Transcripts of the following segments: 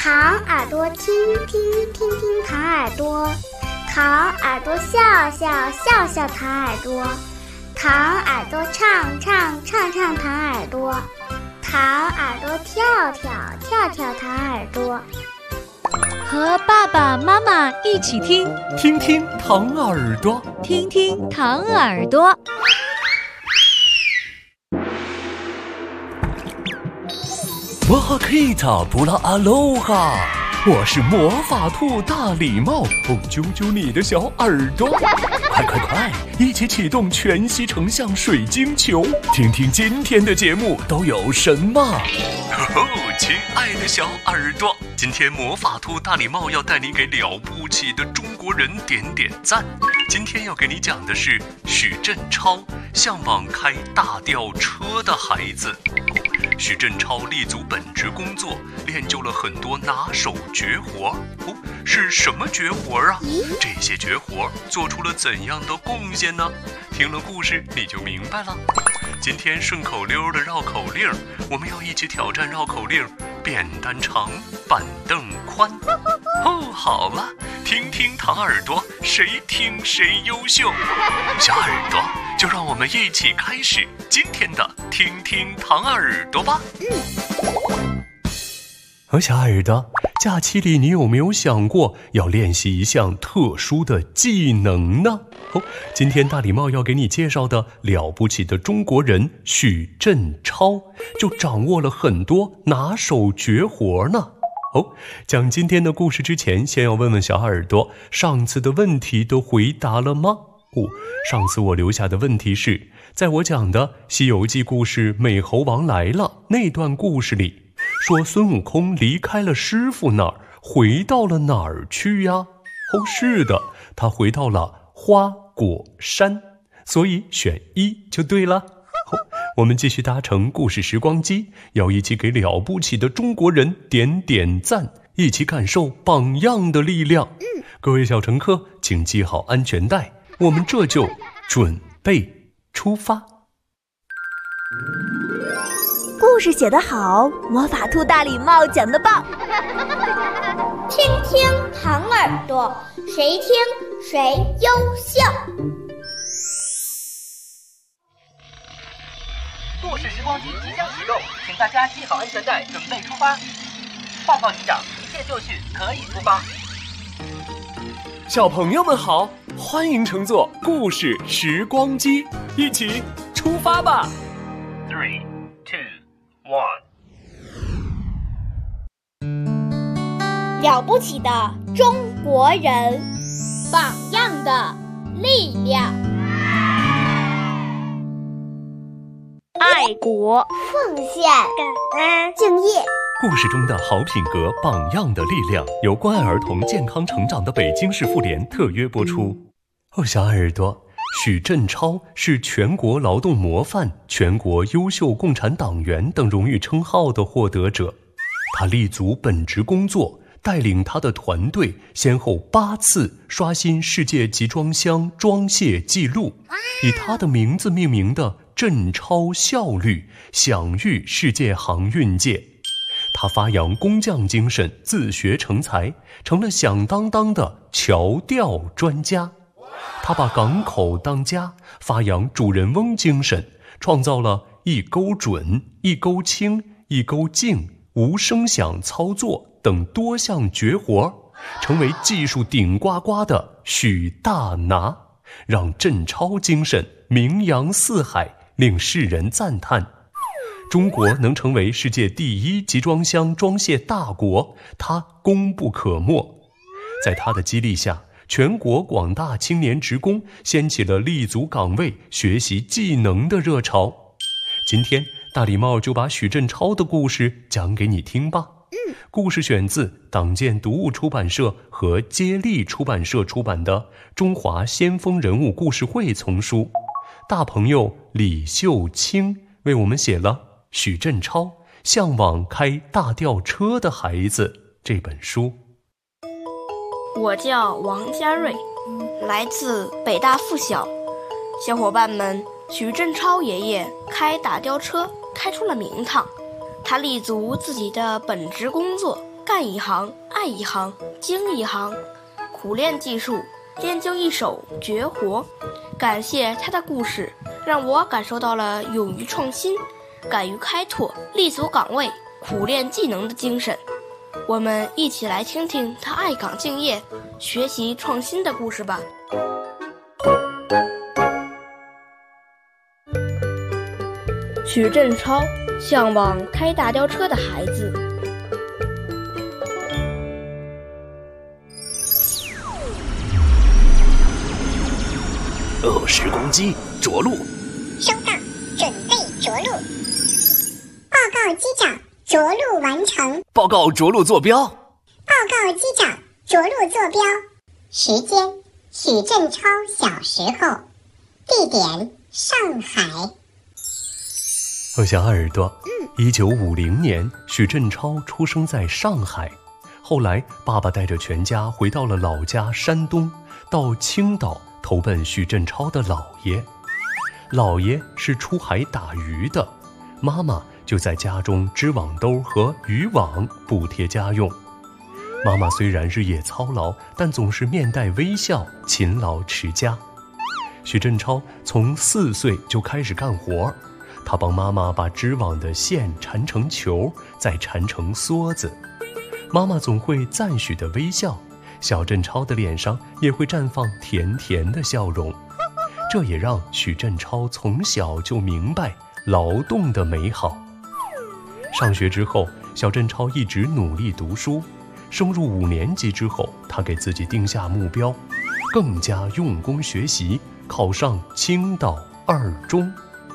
糖耳朵听听听听糖耳朵，糖耳朵笑笑笑笑糖耳朵，糖耳朵唱唱唱唱糖耳朵，糖耳朵跳跳跳跳糖耳朵。 和爸爸妈妈一起听， 听听糖耳朵， 听听糖耳朵。 哇哈克塔布拉阿罗哈，我是魔法兔大礼帽，揪揪你的小耳朵，快快快，一起启动全息成像水晶球，听听今天的节目都有什么。亲爱的小耳朵，今天魔法兔大礼帽要带你给了不起的中国人点点赞。今天要给你讲的是许振超，向往开大吊车的孩子。许振超立足本职工作，练就了很多拿手绝活。是什么绝活啊？这些绝活做出了怎样的贡献呢？听了故事你就明白了。今天顺口溜的绕口令，我们要一起挑战绕口令扁担长，板凳宽。好了，听听糖耳朵，谁听谁优秀。小耳朵，就让我们一起开始今天的听听糖耳朵吧。小耳朵，假期里你有没有想过要练习一项特殊的技能呢？今天大礼帽要给你介绍的了不起的中国人许振超，就掌握了很多拿手绝活呢。讲今天的故事之前，先要问问小耳朵，上次的问题都回答了吗？上次我留下的问题是，在我讲的《西游记》故事美猴王来了那段故事里，说孙悟空离开了师傅那儿，回到了哪儿去呀？是的，他回到了花果山，所以选1就对了。我们继续搭乘故事时光机，要一起给了不起的中国人点点赞，一起感受榜样的力量。各位小乘客，请系好安全带，我们这就准备出发。 故事写得好，魔法兔大礼帽讲得棒。 听听糖耳朵，谁听谁优秀。 故事时光机即将启动，请大家系好安全带，准备出发。报告机长，一切就绪，可以出发。 小朋友们好，欢迎乘坐故事时光机，一起出发吧。 3、2、1。 了不起的中国人，榜样的力量。 爱国、 奉献、感恩、敬业。 故事中的好品格，榜样的力量，由关爱儿童健康成长的北京市妇联特约播出。小耳朵，许振超是全国劳动模范、全国优秀共产党员等荣誉称号的获得者。他立足本职工作，带领他的团队先后8次刷新世界集装箱装卸纪录，以他的名字命名的振超效率享誉世界航运界。他发扬工匠精神，自学成才，成了响当当的桥吊专家。他把港口当家，发扬主人翁精神，创造了一钩准、一钩清、一钩净、无声响操作等多项绝活，成为技术顶呱呱的许大拿，让振超精神名扬四海，令世人赞叹。中国能成为世界第1集装箱装卸大国，他功不可没。在他的激励下，全国广大青年职工掀起了立足岗位、学习技能的热潮。今天大礼帽就把许振超的故事讲给你听吧。故事选自党建读物出版社和接力出版社出版的《中华先锋人物故事会》丛书。大朋友李秀清为我们写了许振超向往开大吊车的孩子这本书。 我叫王家瑞，来自北大附小。小伙伴们，许振超爷爷开大吊车开出了名堂。他立足自己的本职工作， 干一行，爱一行，精一行，苦练技术，练就一手绝活。感谢他的故事，让我感受到了勇于创新、敢于开拓、立足岗位、苦练技能的精神。我们一起来听听他爱岗敬业、学习创新的故事吧。许振超，向往开大吊车的孩子。 时光机着陆。 收到，准备着陆。报告机长，着陆完成。 报告着陆坐标。 报告机长，着陆坐标。时间：许振超小时候。地点：上海。 小耳朵，1950年，许振超出生在上海。后来，爸爸带着全家回到了老家山东，到青岛投奔许振超的姥爷。姥爷是出海打鱼的，妈妈就在家中织网兜和渔网补贴家用。妈妈虽然日夜操劳，但总是面带微笑，勤劳持家。许振超从4岁就开始干活，他帮妈妈把织网的线缠成球，再缠成梭子。妈妈总会赞许的微笑，小振超的脸上也会绽放甜甜的笑容。这也让许振超从小就明白劳动的美好。上学之后，小振超一直努力读书。升入5年级之后，他给自己定下目标，更加用功学习，考上青岛2中。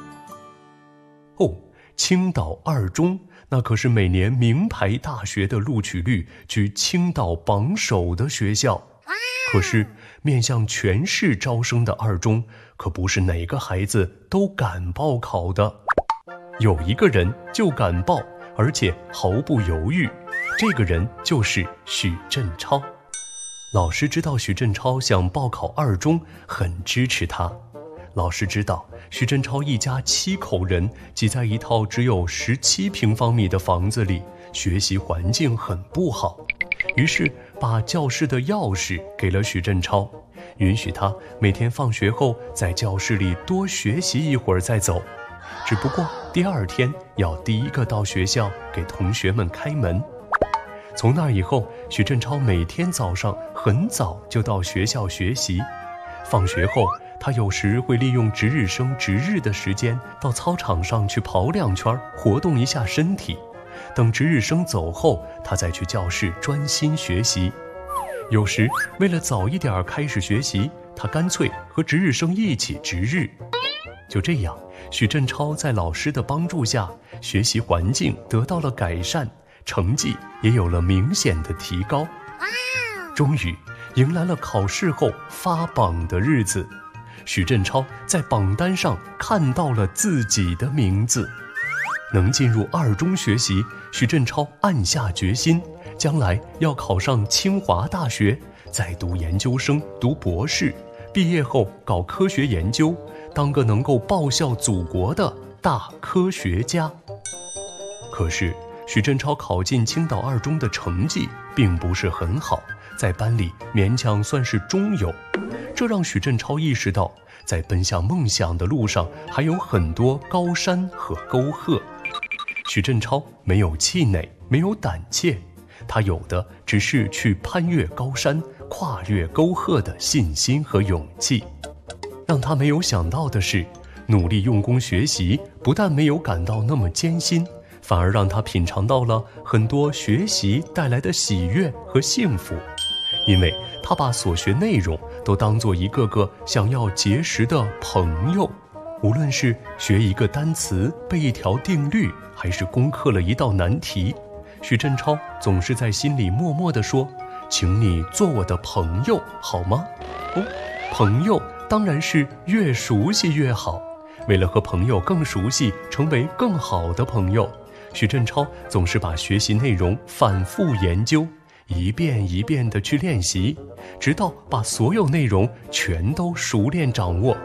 青岛2中，那可是每年名牌大学的录取率居青岛榜首的学校。可是面向全市招生的2中，可不是哪个孩子都敢报考的。有一个人就敢报，而且毫不犹豫，这个人就是许振超。老师知道许振超想报考2中，很支持他。老师知道许振超一家7口人挤在一套只有17平方米的房子里，学习环境很不好，于是把教室的钥匙给了许振超，允许他每天放学后在教室里多学习一会儿再走。只不过第2天要第一个到学校给同学们开门。从那以后，许振超每天早上很早就到学校学习。放学后，他有时会利用值日生值日的时间到操场上去跑2圈，活动一下身体。等值日生走后，他再去教室专心学习。有时为了早一点开始学习，他干脆和值日生一起值日。就这样，许振超在老师的帮助下，学习环境得到了改善，成绩也有了明显的提高。终于迎来了考试后发榜的日子，许振超在榜单上看到了自己的名字。能进入2中学习，许振超暗下决心，将来要考上清华大学，再读研究生，读博士，毕业后搞科学研究，当个能够报效祖国的大科学家。可是许振超考进青岛2中的成绩并不是很好，在班里勉强算是中游。这让许振超意识到，在奔向梦想的路上还有很多高山和沟壑。许振超没有气馁，没有胆怯，他有的只是去攀越高山、跨越沟壑的信心和勇气。让他没有想到的是，努力用功学习不但没有感到那么艰辛，反而让他品尝到了很多学习带来的喜悦和幸福。因为他把所学内容都当作一个个想要结识的朋友，无论是学一个单词、背一条定律，还是攻克了一道难题，许振超总是在心里默默地说：“请你做我的朋友好吗？”朋友当然是越熟悉越好。为了和朋友更熟悉，成为更好的朋友，许振超总是把学习内容反复研究，一遍一遍地去练习，直到把所有内容全都熟练掌握。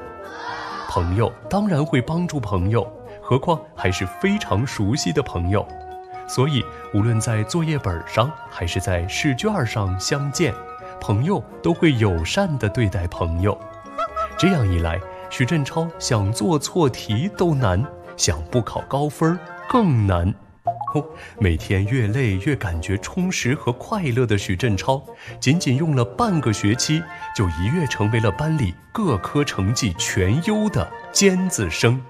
朋友当然会帮助朋友，何况还是非常熟悉的朋友。 所以无论在作业本上还是在试卷上相见，朋友都会友善地对待朋友。这样一来，许振超想做错题都难，想不考高分更难。每天越累越感觉充实和快乐的许振超，仅仅用了半个学期，就一跃成为了班里各科成绩全优的尖子生。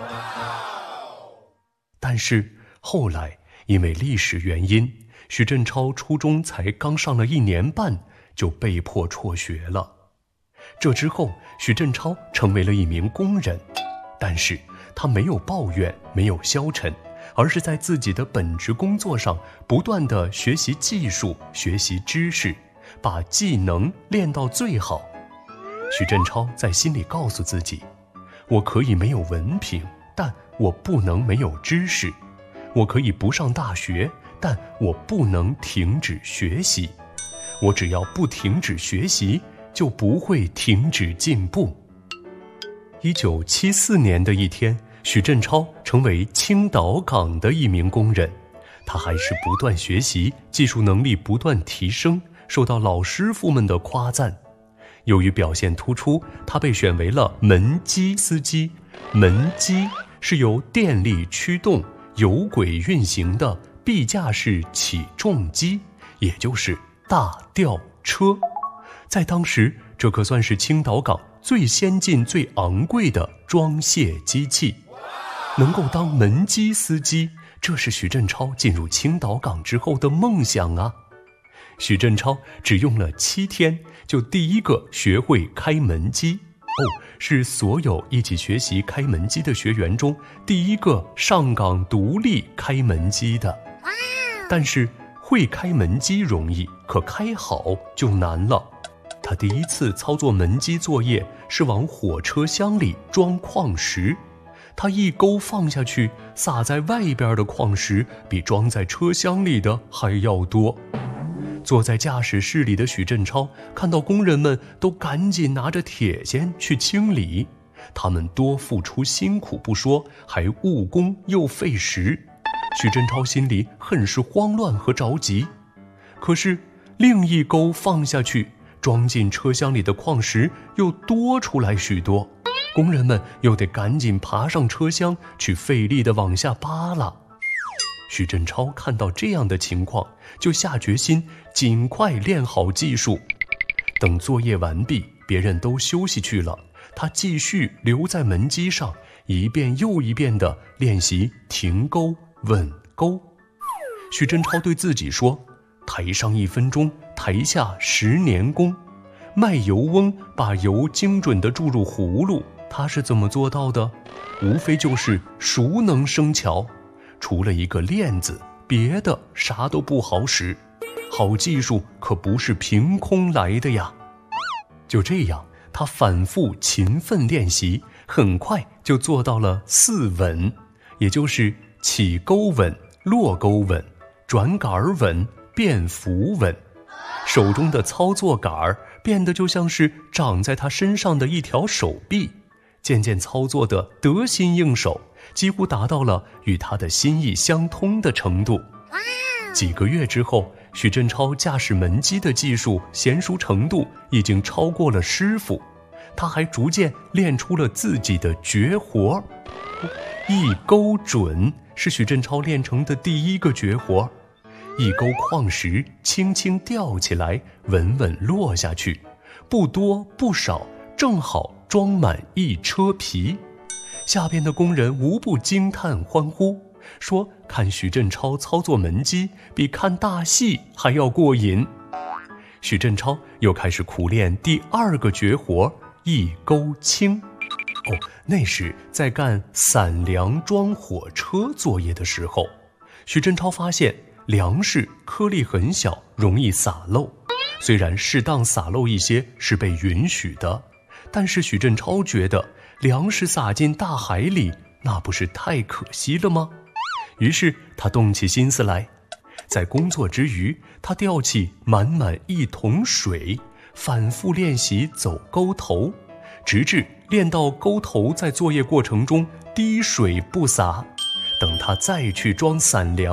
但是后来因为历史原因，许振超初中才刚上了1年半，就被迫辍学了。这之后，许振超成为了一名工人，但是他没有抱怨，没有消沉，而是在自己的本职工作上不断地学习技术，学习知识，把技能练到最好。许振超在心里告诉自己，我可以没有文凭，但我不能没有知识；我可以不上大学，但我不能停止学习。我只要不停止学习，就不会停止进步。1974年的一天，许振超成为青岛港的一名工人，他还是不断学习，技术能力不断提升，受到老师傅们的夸赞。由于表现突出，他被选为了门机司机。门机是由电力驱动、有轨运行的臂架式起重机，也就是大吊车。在当时，这可算是青岛港最先进、最昂贵的装卸机器。能够当门机司机，这是许振超进入青岛港之后的梦想啊！许振超只用了7天，就第一个学会开门机。是所有一起学习开门机的学员中第一个上岗独立开门机的。但是会开门机容易，可开好就难了。他第一次操作门机作业是往火车厢里装矿石，他一钩放下去，撒在外边的矿石比装在车厢里的还要多。坐在驾驶室里的许振超看到工人们都赶紧拿着铁锨去清理，他们多付出辛苦不说，还误工又费时。许振超心里很是慌乱和着急。可是另一钩放下去，装进车厢里的矿石又多出来许多，工人们又得赶紧爬上车厢去费力地往下扒拉。许振超看到这样的情况，就下决心尽快练好技术。等作业完毕，别人都休息去了，他继续留在门机上，一遍又一遍地练习停钩、稳钩。许振超对自己说，台上1分钟，台下10年功。卖油翁把油精准地注入葫芦，他是怎么做到的？无非就是熟能生巧，除了一个链子，别的啥都不好使。好技术可不是凭空来的呀。就这样，他反复勤奋练习，很快就做到了4稳，也就是起钩稳、落钩稳、转杆稳、变幅稳。手中的操作杆变得就像是长在他身上的一条手臂，渐渐操作得得心应手，几乎达到了与他的心意相通的程度。几个月之后，许振超驾驶门机的技术娴熟程度已经超过了师傅，他还逐渐练出了自己的绝活。一钩准是许振超练成的第一个绝活，一钩矿石轻轻吊起来，稳稳落下去，不多不少，正好装满1车皮。下边的工人无不惊叹欢呼，说看许振超操作门机比看大戏还要过瘾。许振超又开始苦练第2个绝活，一钩轻。那时在干散粮装火车作业的时候，许振超发现粮食颗粒很小，容易洒漏。虽然适当洒漏一些是被允许的，但是许振超觉得粮食洒进大海里，那不是太可惜了吗？于是他动起心思来，在工作之余，他吊起满满1桶水，反复练习走钩头，直至练到钩头在作业过程中滴水不洒。等他再去装散粮，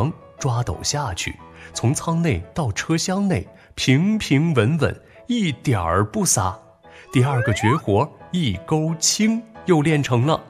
抓斗下去，从舱内到车厢内，平平稳稳，一点儿不撒。第二个绝活一钩青又练成了。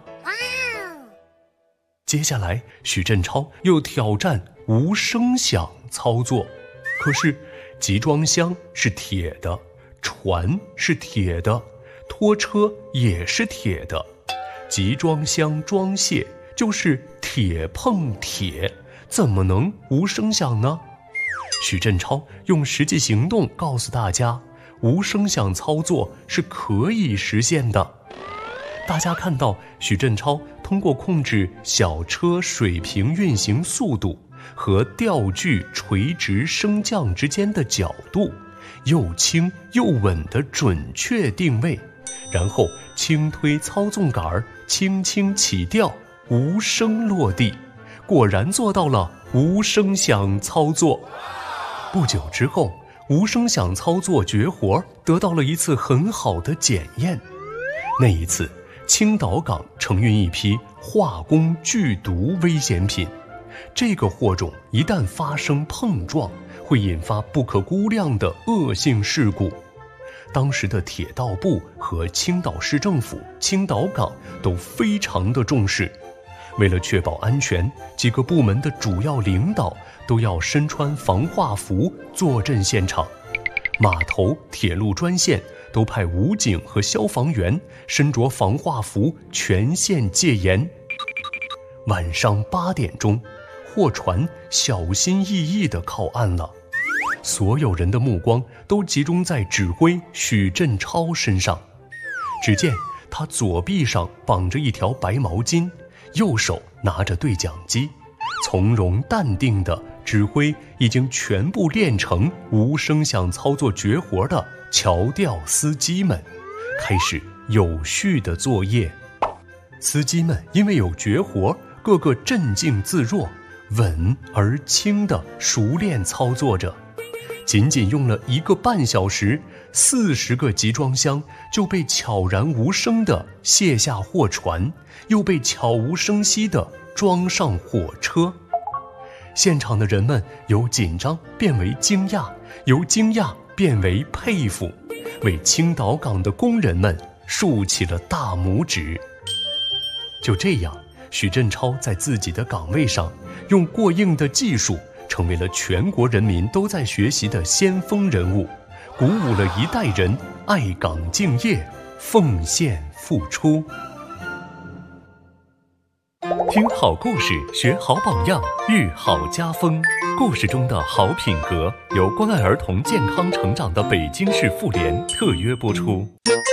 接下来许振超又挑战无声响操作，可是集装箱是铁的，船是铁的，拖车也是铁的，集装箱装卸就是铁碰铁，怎么能无声响呢？许振超用实际行动告诉大家，无声响操作是可以实现的。大家看到许振超通过控制小车水平运行速度和吊具垂直升降之间的角度，又轻又稳的准确定位，然后轻推操纵杆，轻轻起吊，无声落地，果然做到了无声响操作。不久之后，无声响操作绝活得到了一次很好的检验。那一次青岛港承运一批化工剧毒危险品，这个货种一旦发生碰撞，会引发不可估量的恶性事故。当时的铁道部和青岛市政府、青岛港都非常的重视，为了确保安全，几个部门的主要领导都要身穿防化服坐镇现场。码头、铁路专线都派武警和消防员身着防化服全线戒严。晚上8点钟，货船小心翼翼地靠岸了，所有人的目光都集中在指挥许振超身上。只见他左臂上绑着一条白毛巾，右手拿着对讲机，从容淡定地指挥已经全部练成无声响操作绝活的桥吊司机们，开始有序的作业。司机们因为有绝活，个个镇静自若，稳而轻地熟练操作着。仅仅用了1个半小时，40个集装箱就被悄然无声地卸下货船，又被悄无声息地装上火车。现场的人们由紧张变为惊讶，由惊讶变为佩服，为青岛港的工人们竖起了大拇指。就这样，许振超在自己的岗位上用过硬的技术，成为了全国人民都在学习的先锋人物，鼓舞了一代人爱岗敬业、奉献付出。听好故事，学好榜样，育好家风。故事中的好品格由关爱儿童健康成长的北京市妇联特约播出。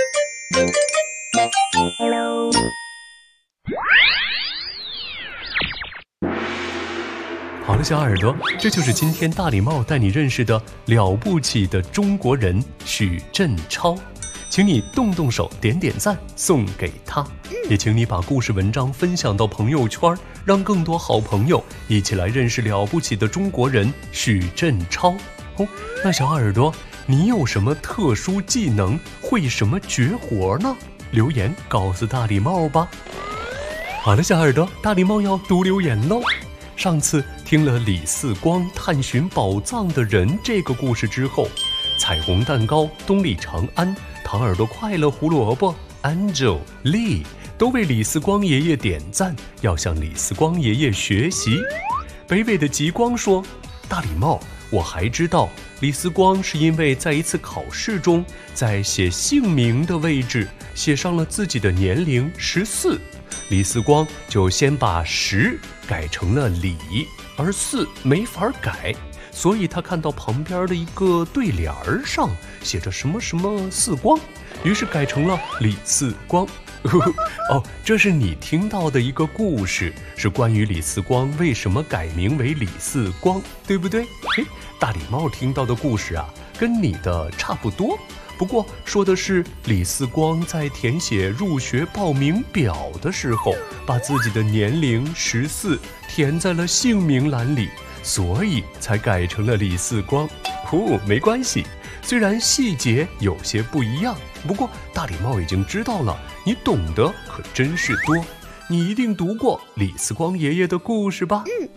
好了，小耳朵，这就是今天大礼帽带你认识的了不起的中国人许振超，请你动动手，点点赞，送给他。也请你把故事文章分享到朋友圈，让更多好朋友一起来认识了不起的中国人许振超。那小耳朵，你有什么特殊技能，会什么绝活呢？留言告诉大礼帽吧。好了，小耳朵，大礼帽要读留言喽。上次听了李四光探寻宝藏的人这个故事之后，彩虹蛋糕、东丽长安、糖耳朵快乐胡萝卜、Angel、Lee 都为李四光爷爷点赞，要向李四光爷爷学习。北纬的极光说，大礼帽，我还知道李四光是因为在一次考试中，在写姓名的位置写上了自己的年龄14，李四光就先把10改成了李，而4没法改，所以他看到旁边的一个对联上写着什么什么四光，于是改成了李四光。哦，这是你听到的一个故事，是关于李四光为什么改名为李四光，对不对？大礼帽听到的故事啊，跟你的差不多，不过说的是李四光在填写入学报名表的时候，把自己的年龄14填在了姓名栏里，所以才改成了李四光。没关系，虽然细节有些不一样，不过大礼帽已经知道了，你懂得可真是多。你一定读过李四光爷爷的故事吧？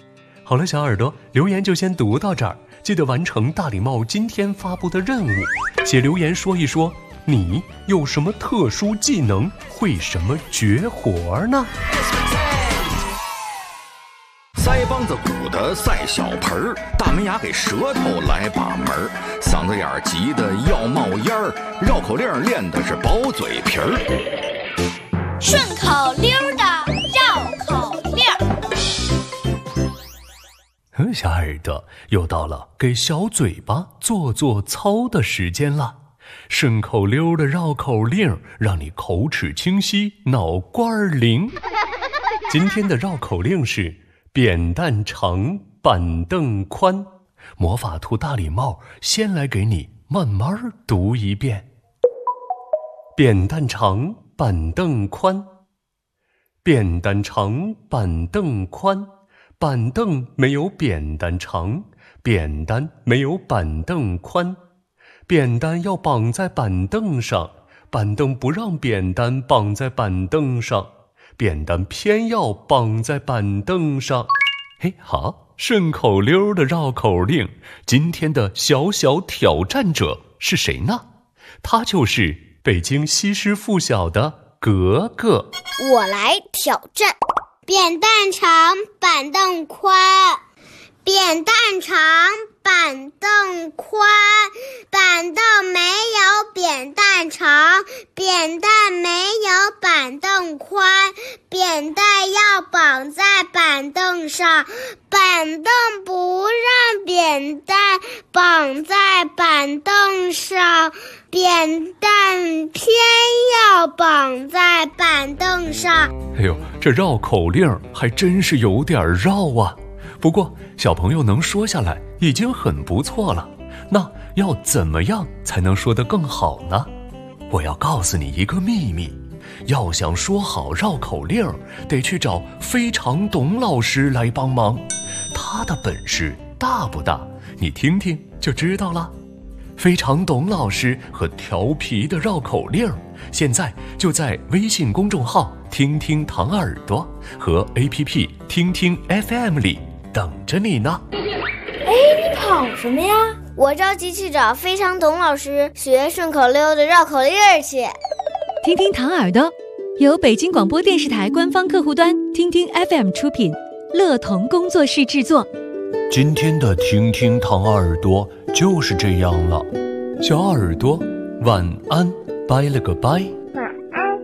好了，小耳朵，留言就先读到这儿，记得完成大礼帽今天发布的任务，写留言说一说你有什么特殊技能，会什么绝活呢？ 腮帮子鼓的赛小盆儿，大门牙给舌头来把门儿，嗓子眼儿急得要冒烟儿，绕口令练的是薄嘴皮儿。 顺口溜的绕口令。 小耳朵，又到了给小嘴巴做做操的时间了。顺口溜的绕口令，让你口齿清晰，脑瓜灵。今天的绕口令是扁担长，板凳宽。魔法兔大礼帽先来给你慢慢读一遍。扁担长，板凳宽。扁担长，板凳宽。板凳没有扁担长，扁担没有板凳宽。扁担要绑在板凳上，板凳不让扁担绑在板凳上，扁担偏要绑在板凳上。好，顺口溜的绕口令，今天的小小挑战者是谁呢？他就是北京西师附小的格格。 我来挑战。扁担长，板凳宽。扁担长，板凳宽。板凳没有扁担长，扁担没有板凳宽。扁担要绑在板凳上，板凳不让扁担绑在板凳上，扁担偏要绑在板凳上。 这绕口令还真是有点绕啊。不过小朋友能说下来已经很不错了，那要怎么样才能说得更好呢？我要告诉你一个秘密，要想说好绕口令，得去找非常董老师来帮忙。他的本事大不大？你听听就知道了。非常董老师和调皮的绕口令，现在就在微信公众号听听糖耳朵和 APP 听听 FM 里等着你呢。 你跑什么呀？我着急去找非常董老师学顺口溜的绕口令去。 听听糖耳朵由北京广播电视台官方客户端听听 FM 出品，乐童工作室制作。 今天的听听糖耳朵就是这样了，小耳朵晚安，拜了个拜。 晚安。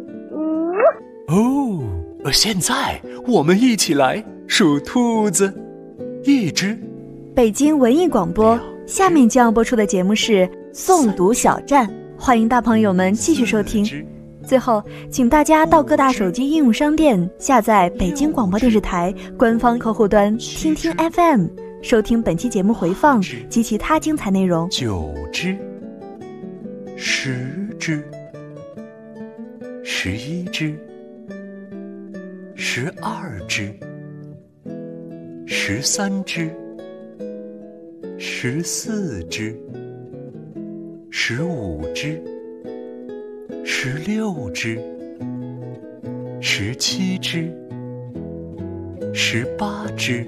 现在我们一起来数兔子。一只。 北京文艺广播，下面将要播出的节目是诵读小站，欢迎大朋友们继续收听。最后，请大家到各大手机应用商店下载北京广播电视台官方客户端听听 FM， 收听本期节目回放及其他精彩内容。 9只，10只，11只，12只，13只，14只，15只，16只，17只，18只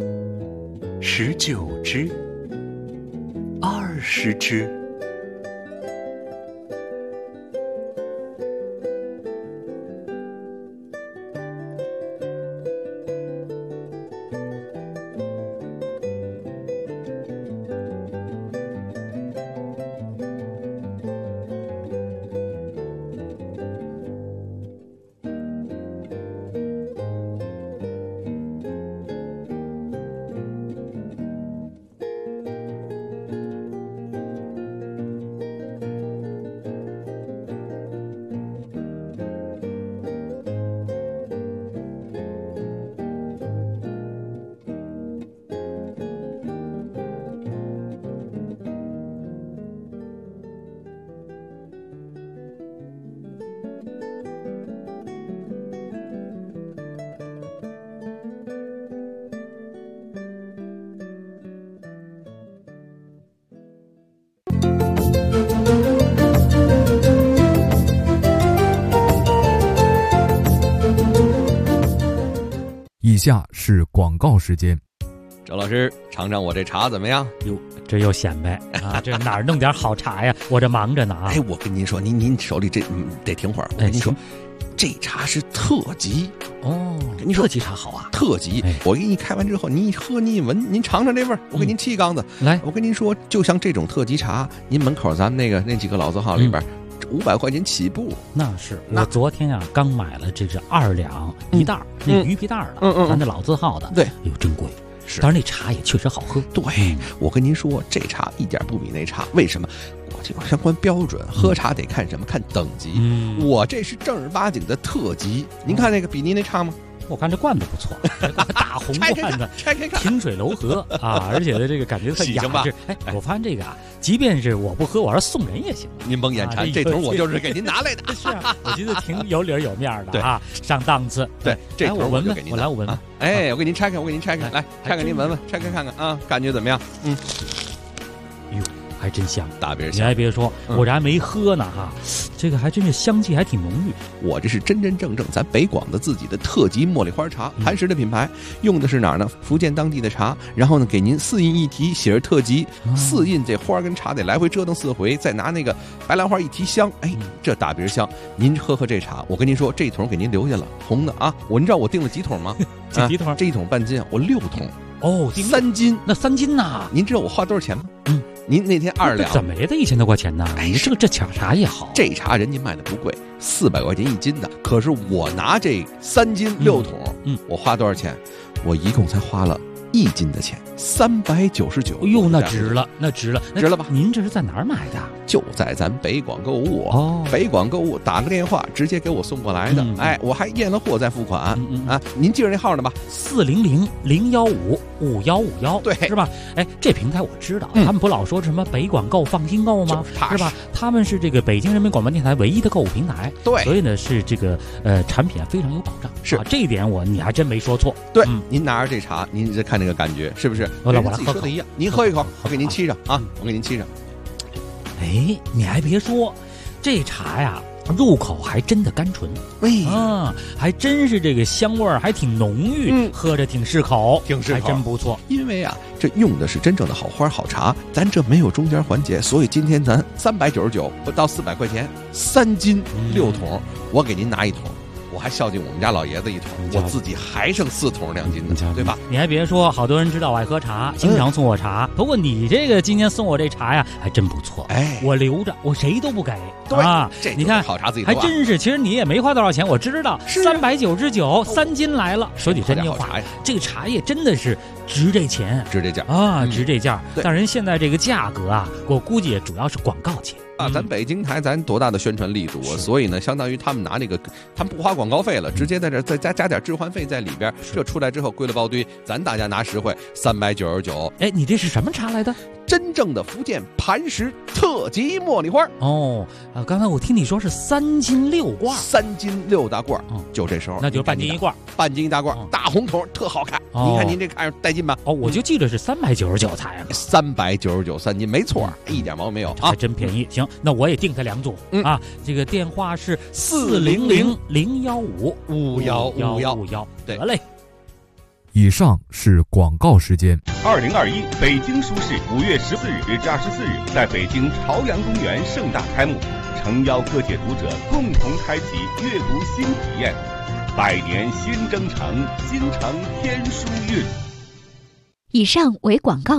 ，19只，20只。 以下是广告时间。 周老师，尝尝我这茶怎么样？ 哟，这又显摆啊！这哪儿弄点好茶呀？我这忙着呢啊！ 哎，我跟您说，您手里这得停会儿。我跟您说，这茶是特级哦。 跟您说， 特级茶好啊， 特级。我给你开完之后，您一喝，您一闻，您尝尝这味儿。我给您沏一缸子。 来， 我跟您说，就像这种特级茶，您门口咱们那几个老字号里边。500块钱起步， 那是我昨天啊刚买了，这是2两一袋那鱼皮袋的，咱那老字号的， 对， 哎呦真贵， 是， 但是那茶也确实好喝。 对，我跟您说，这茶一点不比那差，为什么？我这个相关标准，喝茶得看什么？看等级。我这是正儿八经的特级，您看那个比您那差吗？ 我看这罐子不错，大红罐子， 拆开看， 清水楼河啊，而且的这个感觉特雅致。哎，我发现这个啊，即便是我不喝，我要送人也行。 您甭眼馋，这桶我就是给您拿来的。 是啊，我觉得挺有理有面的啊，上档次。 对，这桶我闻闻， 我闻闻。 哎，我给您拆开，来，拆开您闻闻，拆开看看啊，感觉怎么样？ 哟。还真香， 大别香！ 你还别说，我这还没喝呢哈，这个还真是香气还挺浓郁。 我这是真正咱北广的自己的特级茉莉花茶，磐石的品牌，用的是哪儿呢？福建当地的茶，然后呢给您4印一提，写着特级，4印这花跟茶得来回折腾4回，再拿那个白兰花一提香，哎，这大别香！您喝这茶，我跟您说，这一桶给您留下了，红的啊！您知道我订了几桶吗？ 几桶？ 这一桶半斤，我6桶。 哦 ，3斤， 那3斤呐？ 您知道我花多少钱吗？您那天2两， 怎么也得1000多块钱呢？哎，这抢茶也好， 这茶人家卖的不贵，400块钱1斤的。可是我拿这3斤6桶，我花多少钱？我一共才花了1斤的钱，399。 哎呦，那值了，值了吧？您这是在哪儿买的？ 就在咱北广购物哦， 北广购物打个电话直接给我送过来的。哎，我还验了货再付款啊！您记着那号呢吧 ？400-015-5151， 对， 是吧？哎，这平台我知道，他们不老说什么北广购放心购吗？是吧？他们是这个北京人民广播电台唯一的购物平台， 对， 所以呢是这个产品非常有保障。 是这一点你还真没说错。 对，您拿着这茶，您再看这个感觉是不是？ 我来自己说的一样，您喝一口，我给您沏上啊，我给您沏上。 哎，你还别说，这茶呀，入口还真的甘醇，还真是这个香味儿还挺浓郁，喝着挺适口，还真不错。 因为啊，这用的是真正的好花好茶，咱这没有中间环节，所以今天咱399不到400块钱，3斤6桶，我给您拿1桶。我还孝敬我们家老爷子1桶，我自己还剩4桶2斤的，对吧？ 你还别说，好多人知道我爱喝茶，经常送我茶。不过你这个今天送我这茶呀，还真不错。 哎， 我留着，我谁都不给。 对啊， 你看好茶自己还真是。其实你也没花多少钱，我知道，399，3斤来了。说句真话，这个茶叶真的是值这钱， 值这价啊，值这价。但人现在这个价格啊，我估计也主要是广告钱。 咱北京台咱多大的宣传力度啊！所以呢，相当于他们拿那个，他们不花广告费了，直接在这再加点置换费在里边。这出来之后归了包堆，咱大家拿实惠，399。 哎，你这是什么茶来的？ 真正的福建磐石特级茉莉花。 哦，刚才我听你说是3斤6罐 ，3斤6大罐，就这时候， 那就是半斤1罐， 半斤1大罐，大红桶，特好看。您看您这看着带劲吧？ 哦，我就记得是399才啊 ，399 3斤，没错，一点毛病没有啊， 还真便宜。行。那我也订他2组啊，这个电话是400-015-5151，得嘞。 以上是广告时间。 2021北京书市5月14日至24日在北京朝阳公园盛大开幕，诚邀各界读者共同开启阅读新体验。百年新征程，新承天书韵。 以上为广告。